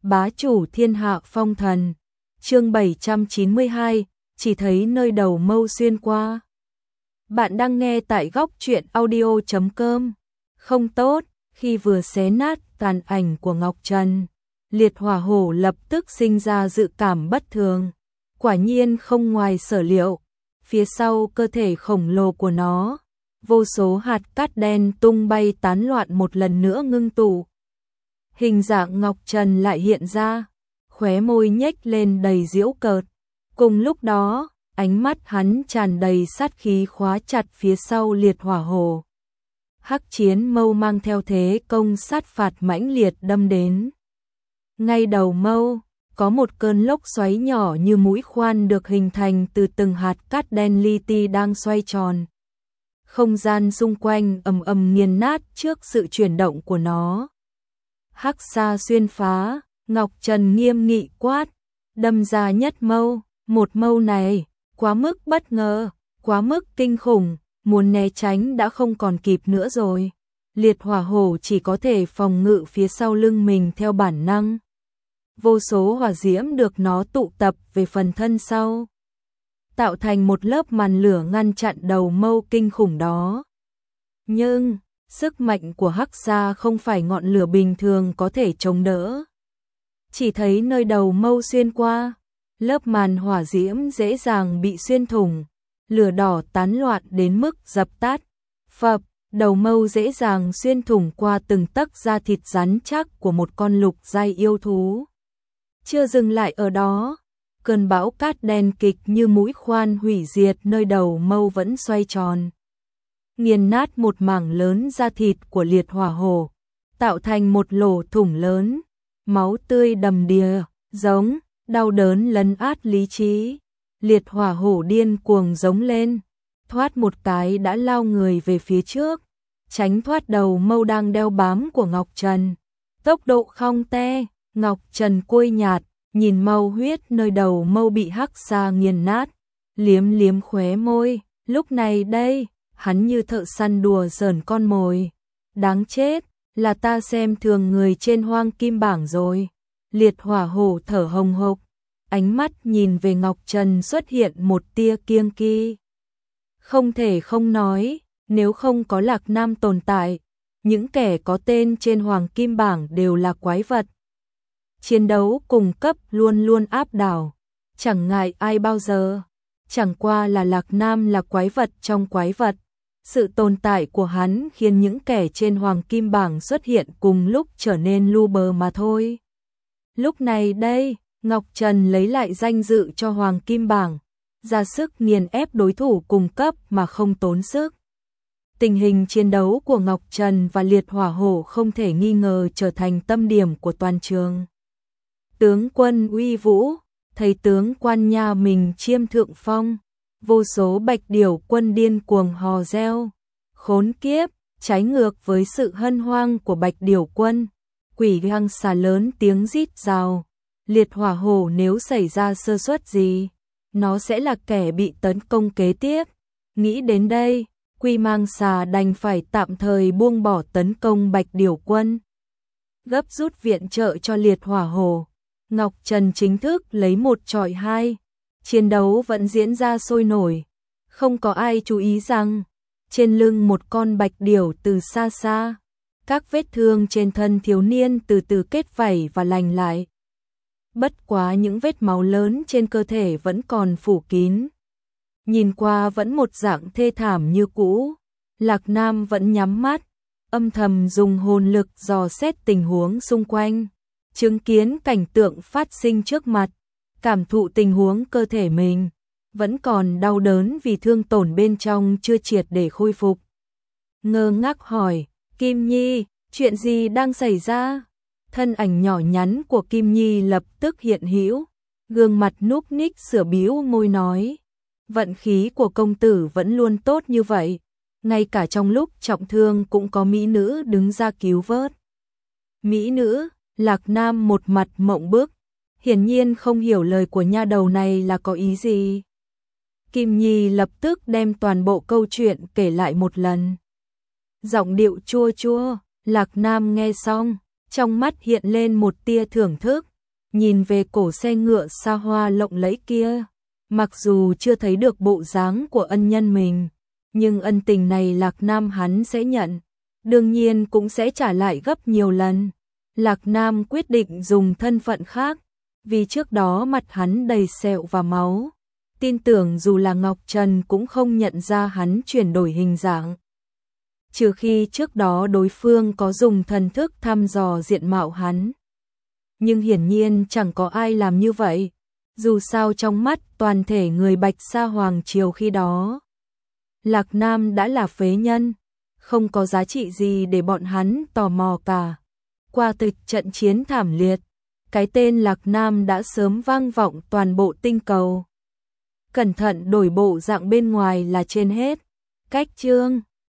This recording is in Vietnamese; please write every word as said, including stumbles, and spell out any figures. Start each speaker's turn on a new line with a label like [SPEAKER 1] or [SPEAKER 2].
[SPEAKER 1] bá chủ thiên hạ phong thần. Chương bảy trăm chín mươi hai, chỉ thấy nơi đầu mâu xuyên qua. Bạn đang nghe tại góc truyện audio chấm com. Không tốt, khi vừa xé nát tàn ảnh của Ngọc Trần, liệt hỏa hổ lập tức sinh ra dự cảm bất thường. Quả nhiên không ngoài sở liệu, phía sau cơ thể khổng lồ của nó, vô số hạt cát đen tung bay tán loạn một lần nữa ngưng tụ. Hình dạng Ngọc Trần lại hiện ra, khóe môi nhếch lên đầy giễu cợt. Cùng lúc đó, ánh mắt hắn tràn đầy sát khí khóa chặt phía sau liệt hỏa hổ. Hắc chiến mâu mang theo thế công sát phạt mãnh liệt đâm đến. Ngay đầu mâu, có một cơn lốc xoáy nhỏ như mũi khoan được hình thành từ từng hạt cát đen li ti đang xoay tròn. Không gian xung quanh ầm ầm nghiền nát trước sự chuyển động của nó. Hắc xa xuyên phá, Ngọc Trần nghiêm nghị quát, đâm ra nhất mâu. Một mâu này, quá mức bất ngờ, quá mức kinh khủng, muốn né tránh đã không còn kịp nữa rồi. Liệt hỏa hổ chỉ có thể phòng ngự phía sau lưng mình theo bản năng. Vô số hỏa diễm được nó tụ tập về phần thân sau, tạo thành một lớp màn lửa ngăn chặn đầu mâu kinh khủng đó. Nhưng, sức mạnh của hắc xa không phải ngọn lửa bình thường có thể chống đỡ. Chỉ thấy nơi đầu mâu xuyên qua, lớp màn hỏa diễm dễ dàng bị xuyên thủng, lửa đỏ tán loạn đến mức dập tắt. Phập, đầu mâu dễ dàng xuyên thủng qua từng tấc da thịt rắn chắc của một con lục giai yêu thú. Chưa dừng lại ở đó, cơn bão cát đen kịch như mũi khoan hủy diệt nơi đầu mâu vẫn xoay tròn, nghiền nát một mảng lớn da thịt của liệt hỏa hổ, tạo thành một lỗ thủng lớn, máu tươi đầm đìa, giống đau đớn lấn át lý trí. Liệt hỏa hổ điên cuồng giống lên, thoát một cái đã lao người về phía trước, tránh thoát đầu mâu đang đeo bám của Ngọc Trần. Tốc độ không te, Ngọc Trần côi nhạt, nhìn mâu huyết nơi đầu mâu bị hắc xa nghiền nát, liếm liếm khóe môi. Lúc này đây, hắn như thợ săn đùa giỡn con mồi. Đáng chết, là ta xem thường người trên hoang kim bảng rồi. Liệt hỏa hổ thở hồng hộc, ánh mắt nhìn về Ngọc Trần xuất hiện một tia kiêng kỵ. Không thể không nói, nếu không có Lạc Nam tồn tại, những kẻ có tên trên hoàng kim bảng đều là quái vật. Chiến đấu cùng cấp luôn luôn áp đảo, chẳng ngại ai bao giờ. Chẳng qua là Lạc Nam là quái vật trong quái vật. Sự tồn tại của hắn khiến những kẻ trên hoàng kim bảng xuất hiện cùng lúc trở nên lu bờ mà thôi. Lúc này đây, Ngọc Trần lấy lại danh dự cho hoàng kim bảng, ra sức nghiền ép đối thủ cùng cấp mà không tốn sức. Tình hình chiến đấu của Ngọc Trần và liệt hỏa hổ không thể nghi ngờ trở thành tâm điểm của toàn trường. Tướng quân uy vũ, thấy tướng quan nhà mình chiêm thượng phong, vô số bạch điểu quân điên cuồng hò reo. Khốn kiếp, trái ngược với sự hân hoan của bạch điểu quân, quỷ hăng xà lớn tiếng rít rào. Liệt hỏa hổ nếu xảy ra sơ suất gì, nó sẽ là kẻ bị tấn công kế tiếp. Nghĩ đến đây, Quy Mang xà đành phải tạm thời buông bỏ tấn công bạch điểu quân, gấp rút viện trợ cho liệt hỏa hổ. Ngọc Trần chính thức lấy một chọi hai, chiến đấu vẫn diễn ra sôi nổi. Không có ai chú ý rằng, trên lưng một con bạch điểu từ xa xa, các vết thương trên thân thiếu niên từ từ kết vảy và lành lại. Bất quá những vết máu lớn trên cơ thể vẫn còn phủ kín, nhìn qua vẫn một dạng thê thảm như cũ. Lạc Nam vẫn nhắm mắt, âm thầm dùng hồn lực dò xét tình huống xung quanh, chứng kiến cảnh tượng phát sinh trước mặt, cảm thụ tình huống cơ thể mình vẫn còn đau đớn vì thương tổn bên trong chưa triệt để khôi phục. Ngơ ngác hỏi, Kim Nhi, chuyện gì đang xảy ra? Thân ảnh nhỏ nhắn của Kim Nhi lập tức hiện hữu, gương mặt núp ních sửa bĩu môi nói, vận khí của công tử vẫn luôn tốt như vậy, ngay cả trong lúc trọng thương cũng có mỹ nữ đứng ra cứu vớt. Mỹ nữ? Lạc Nam một mặt mộng bức, hiển nhiên không hiểu lời của nha đầu này là có ý gì. Kim Nhi lập tức đem toàn bộ câu chuyện kể lại một lần. Giọng điệu chua chua, Lạc Nam nghe xong, trong mắt hiện lên một tia thưởng thức, nhìn về cổ xe ngựa xa hoa lộng lẫy kia. Mặc dù chưa thấy được bộ dáng của ân nhân mình, nhưng ân tình này Lạc Nam hắn sẽ nhận, đương nhiên cũng sẽ trả lại gấp nhiều lần. Lạc Nam quyết định dùng thân phận khác, vì trước đó mặt hắn đầy sẹo và máu. Tin tưởng dù là Ngọc Trần cũng không nhận ra hắn chuyển đổi hình dạng. Trừ khi trước đó đối phương có dùng thần thức thăm dò diện mạo hắn. Nhưng hiển nhiên chẳng có ai làm như vậy. Dù sao trong mắt toàn thể người Bạch Sa Hoàng Triều khi đó, Lạc Nam đã là phế nhân, không có giá trị gì để bọn hắn tò mò cả. Qua từ trận chiến thảm liệt, cái tên Lạc Nam đã sớm vang vọng toàn bộ tinh cầu. Cẩn thận đổi bộ dạng bên ngoài là trên hết. Cách chương